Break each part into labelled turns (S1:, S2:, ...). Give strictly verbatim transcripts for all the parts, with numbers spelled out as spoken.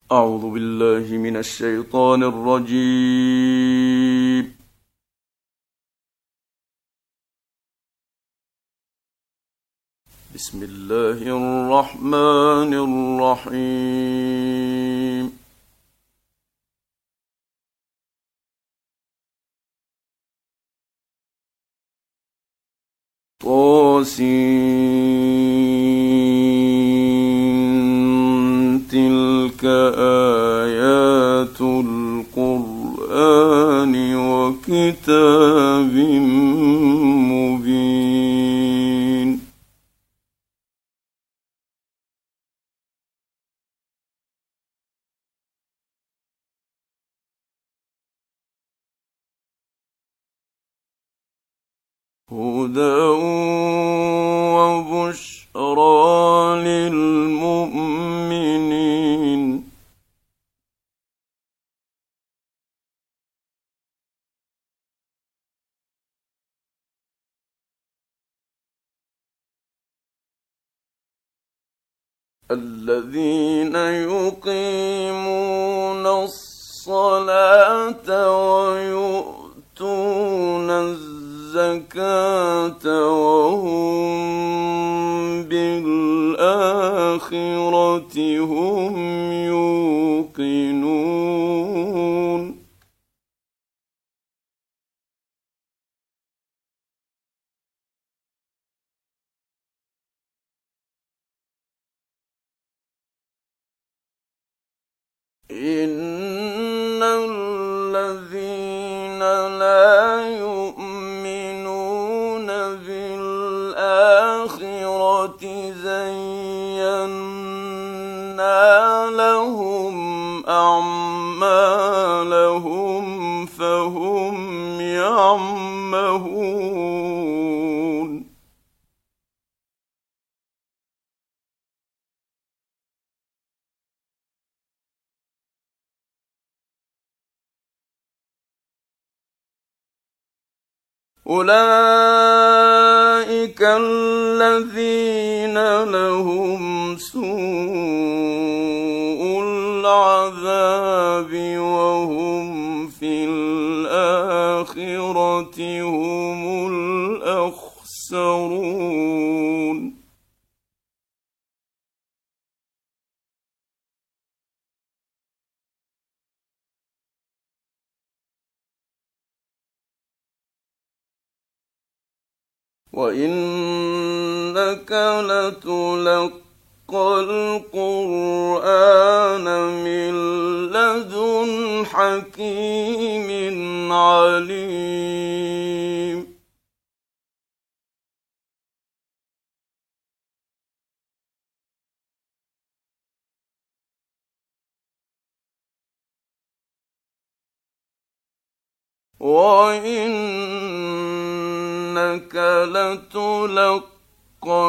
S1: أعوذ بالله من الشيطان الرجيم. بسم الله الرحمن الرحيم. طاسين تلك آيات القرآن وكتاب مبين. هدى وبشرى للمؤمنين. الذين يقيمون الصلاة ويؤتون الزكاة وهم بالآخرة هم يوقنون. إن الذين لا يؤمنون بالآخرة زينا لهم أعمالهم فهم يعمهون. أولئك الذين لهم سوء العذاب وهم في الآخرة هم الأخسرون. وإنك لتلقى القرآن من لدن حكيم عليم. وإنك لتلقى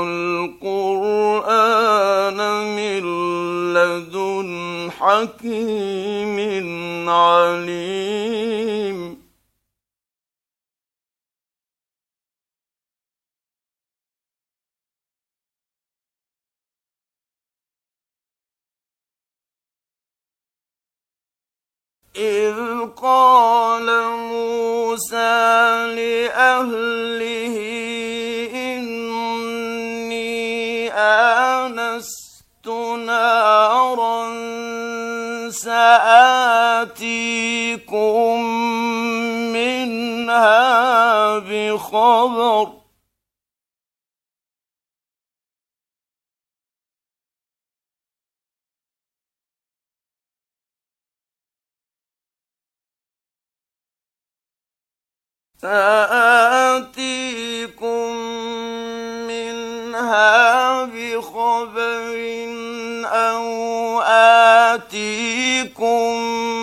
S1: القرآن من لدن حكيم عليم. إذ قال موسى لأهله إني آنست نارا سآتيكم منها بخبر سآتيكم منها بخبر أو آتيكم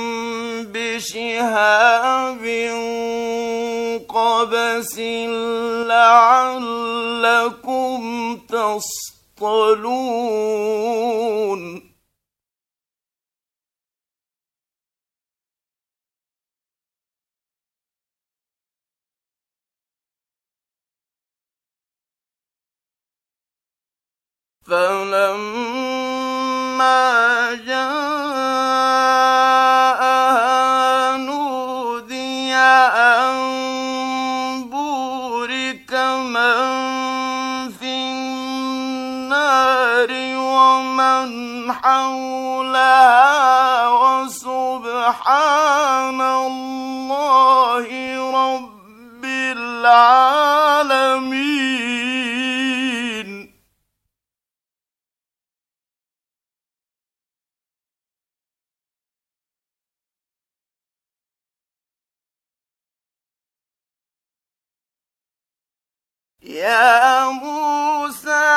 S1: بشهاب قبس لعلكم تصطلون. فلما جاء ومن حولها وسبحان الله رب العالمين. يا موسى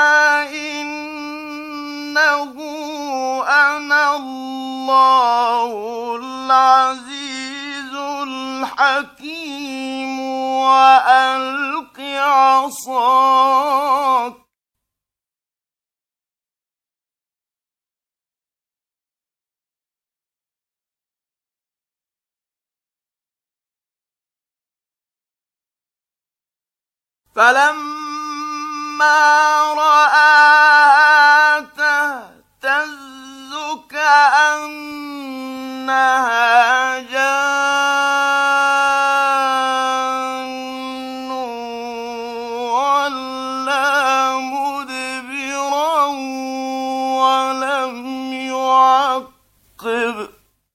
S1: إنه أنا الله العزيز الحكيم وألق عصاك. فلما رآها تهتز كأنها جان ولا مدبرا ولم يعقب.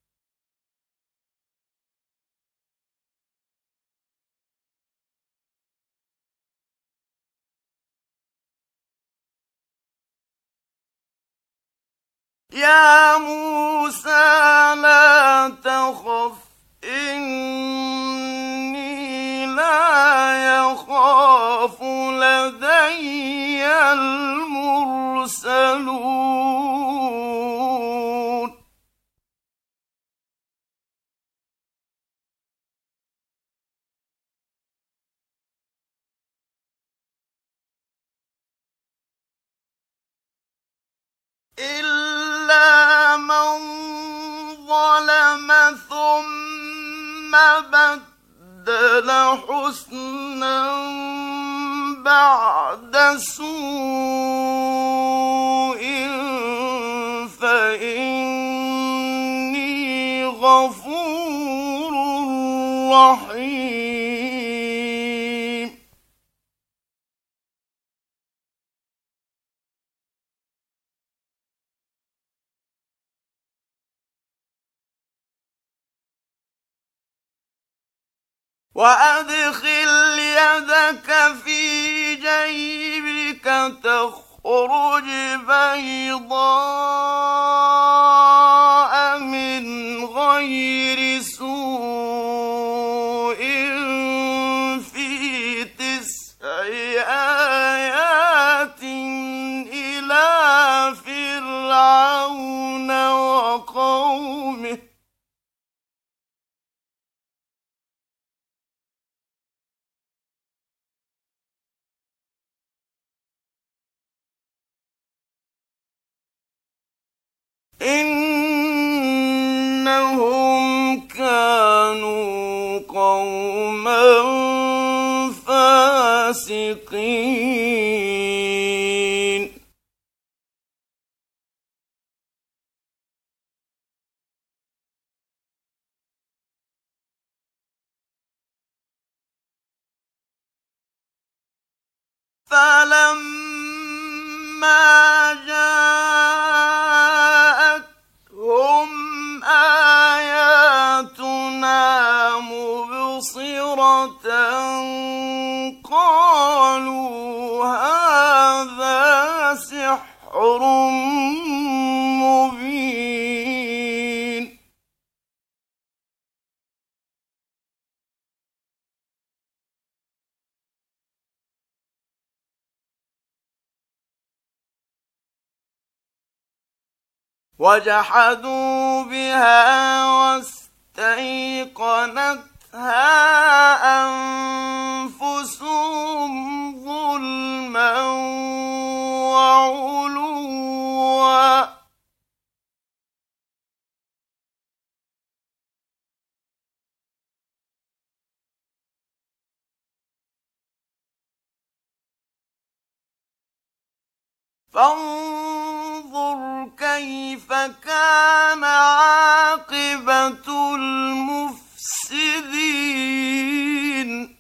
S1: يا موسى لا تخف إني لا يخاف لدي المرسلون. إلا من ظلم ثم بدل حسنا بعد سوء فإني غفور رحيم. وأدخل يدك في جيبك تخرج بيضاء من غير سوء في تسع آيات إلى فرعون وقومه إنهم كانوا قوما فاسقين. فلما جاءتهم آياتنا مبصرة قالوا هذا سحر مبين. وجحدوا بها واستيقنتها أنفسهم ظلما وعلوا فانظر كيف كان عاقبة المفسدين.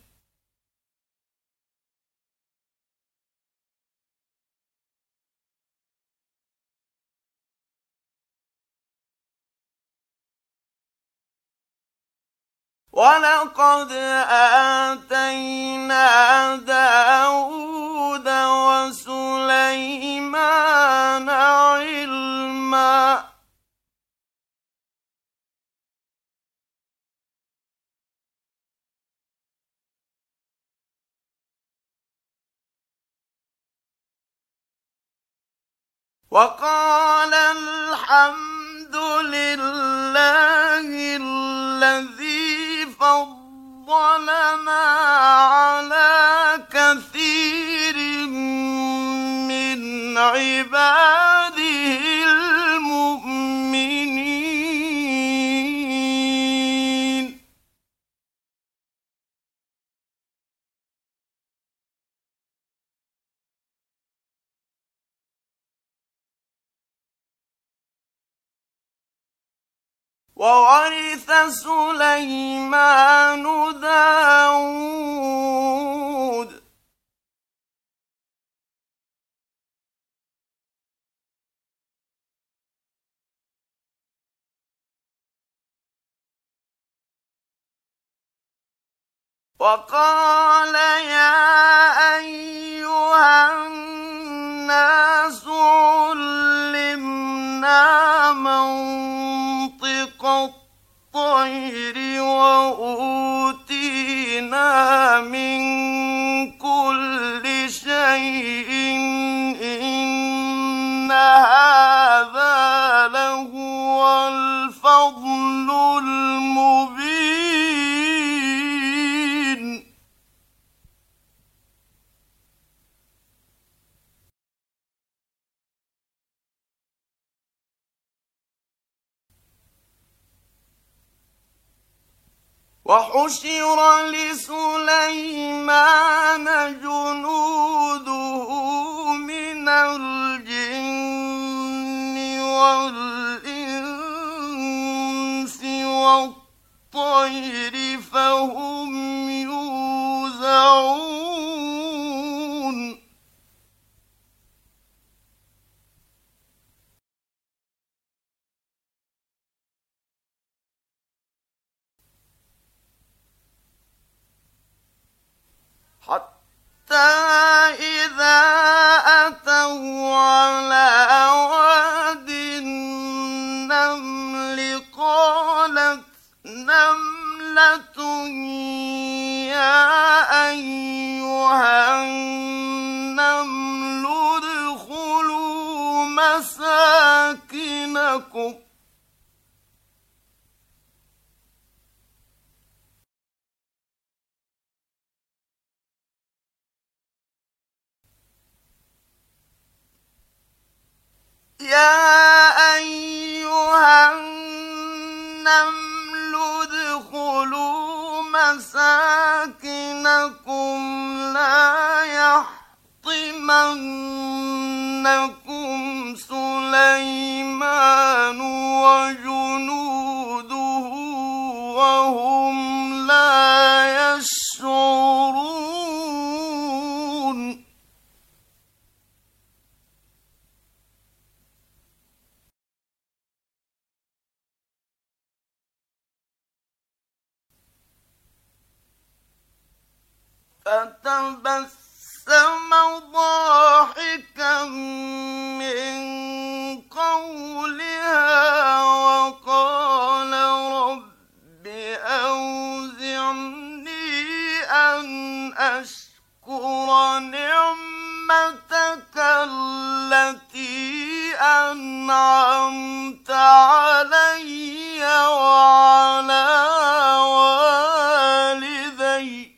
S1: وَلَقَدْ آتَيْنَا دَاوُودَ وَسُلَيْمَانَ عِلْمًا وَقَالَ الْحَمْدُ لِلَّهِ الَّذِي فَضَّلَنَا عَلَىٰ كَثِيرٍ مِّنْ عِبَادِهِ الْمُؤْمِنِينَ وَوَرِثَ سُلَيْمَانُ دَاوُودَ وَقَالَ يَا أَيُّهَا النَّاسُ عُلِّمْنَا مَنطِقَ الطَّيْرِ وَأُوتِينَا مِن كُلِّ شَيْءٍ إِنَّ هَٰذَا لَهُوَ الْفَضْلُ الْمُبِينُ وَحُشِرَ لِسُلَيْمَانَ جُنُودُهُ مِنَ الْجِنِّ وَالْإِنسِ وَالطَّيْرِ فَهُمْ يُوزَعُونَ حَتَّى إِذَا أَتَوْا عَلَىٰ وَادِ النَّمْلِ قَالَتْ نَمْلَةٌ يَا أَيُّهَا النَّمْلُ ادْخُلُوا مَسَاكِنَكُمْ يَا أَيُّهَا النَّمْلُ ادْخُلُوا مَسَاكِنَكُمْ لَا يَحْطِمَنَّكُمْ سُلَيْمَانُ وَجُنُودُهُ وَهُمْ لَا يَشْعُرُونَ فَتَبَسَّمَ ضَاحِكًا مِّن قَوْلِهَا وَقَالَ رَبِّ أَوْزِعْنِي أَنْ أَشْكُرَ نِعْمَتَكَ الَّتِي أَنْعَمْتَ عَلَيَّ وَعَلَىٰ وَالِدَيَّ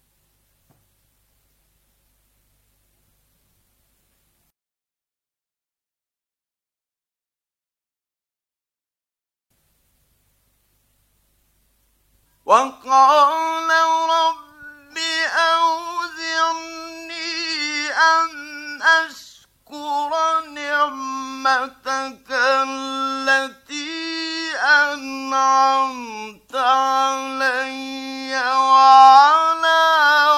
S1: وَقَالَ رَبِّ أَوْزِعْنِي أَنْ أَشْكُرَ نِعْمَتَكَ الَّتِي أَنْعَمْتَ عَلَيَّ وَعَلَىٰ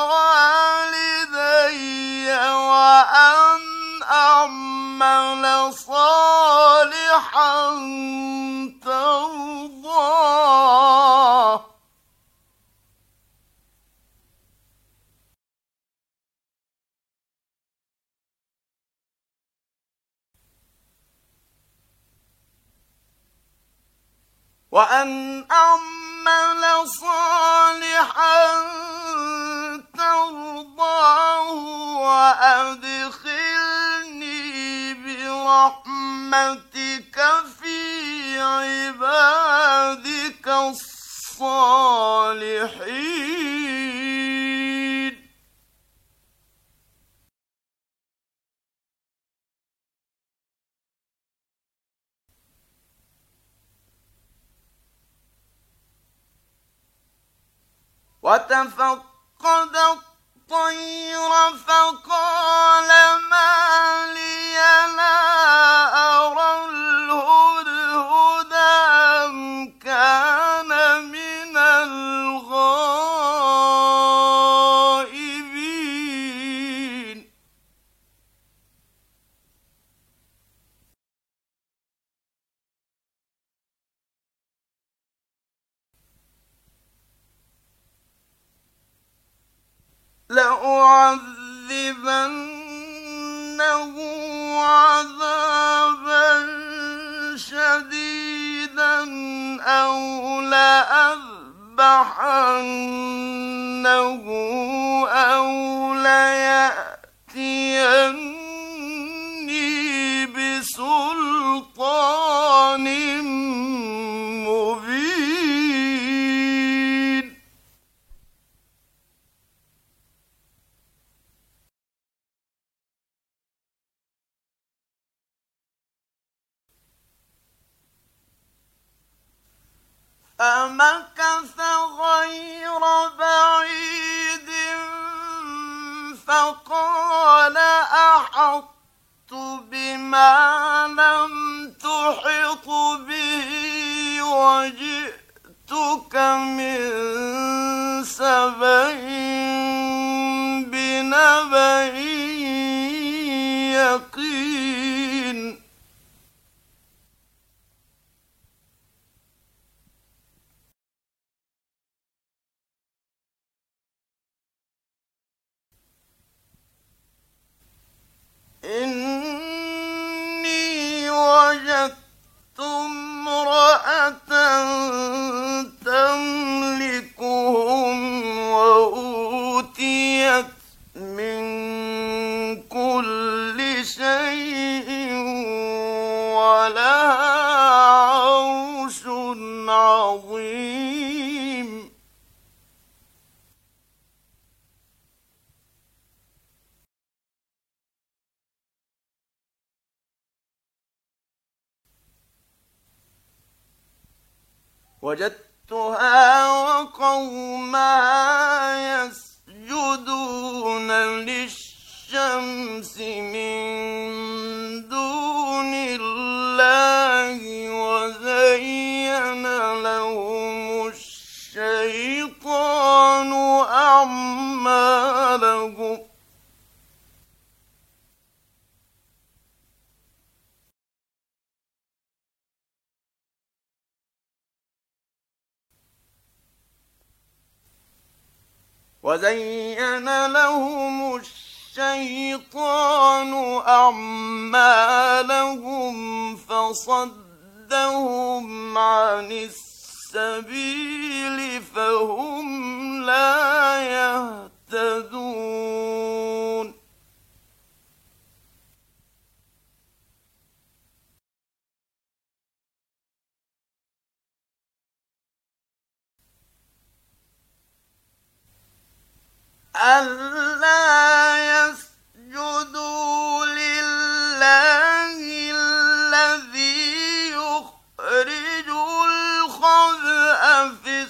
S1: وَالِدَيَّ وَأَنْ أَعْمَلَ صَالِحًا تَرْضَاهُ وأن أعمل صالحا ترضاه وأدخلني برحمتك في عبادك الصالحين. وتفقد الطير فقال ما لي لا أرى الهدهد أم كان من الغائبين. لأعذبنه عذابا شديدا أو لأذبحنه أو ليأتيني بسلطان مبين. فمكث غير بعيد فقال أحطت بما لم تحط به وجئتك من سبأ بنبأ يقين. إني وجدت امرأة تملكهم وأوتيت من كل شيء ولها عرش عظيم. وجدتها وقومها يسجدون للشمس من دون الله وزين لهم الشيطان أعمالهم وزين لهم الشيطان أعمالهم فصدهم عن السبيل فهم لا يهتدون. ألا يسجدوا لله الذي يخرج الخبء في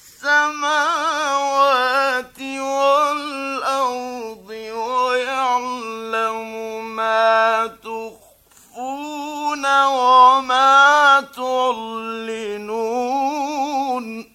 S1: السماوات والأرض ويعلم ما تخفون وما تعلنون.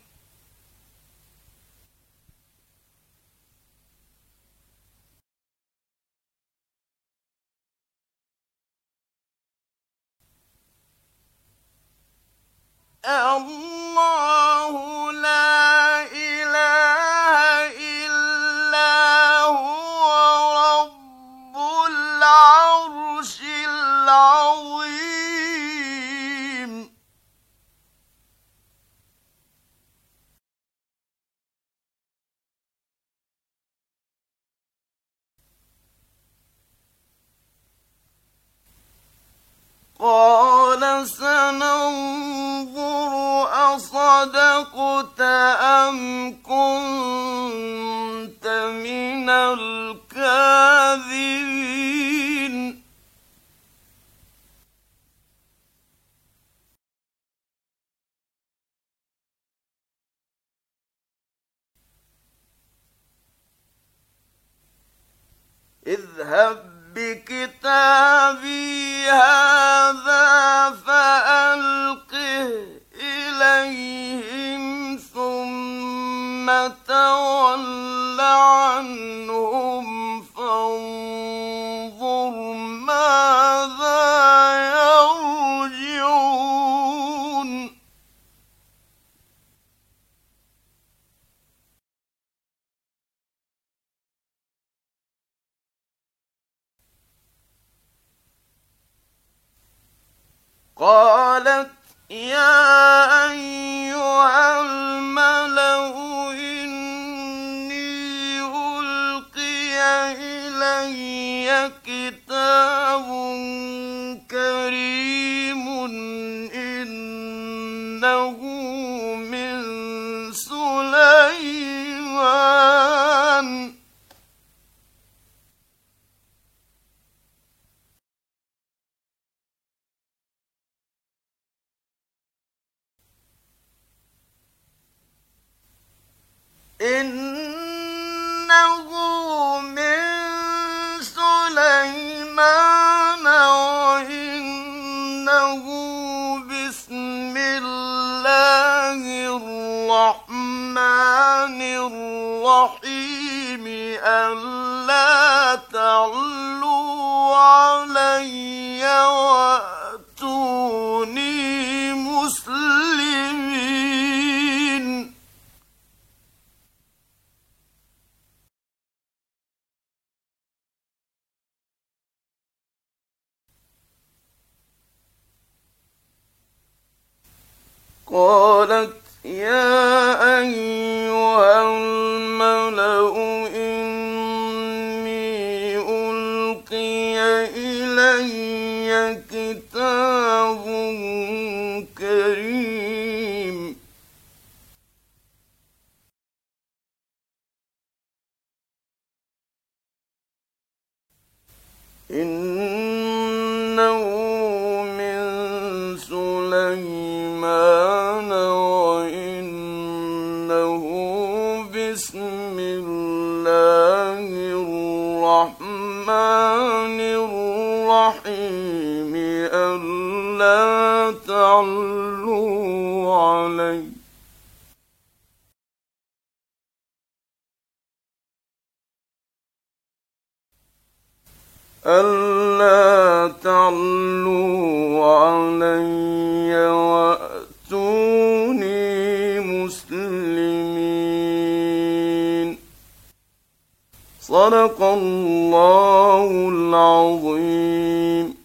S1: الله لا إله إلا هو رب العرش العظيم. قال سننظر أصدقت أم كنت من الكاذبين اذهب بكتابي هذا فألقه إليهم ثم تول عنهم فانظر ماذا يرجعون قالت يا أيها الملأ إني ألقي إلي كتاب كريم إنه من سليمان إنه من سليمان وإنه بسم الله الرحمن الرحيم ألا تعلوا علي وأتوني مسلمين قالت يا أيها الملأ إني ألقي إلي كتاب كريم إنه من سليمان وإنه بسم الله الرحمن الرحيم ألا تعلوا علي ألا تعلوا علي وأتوني مسلمين صدق الله العظيم.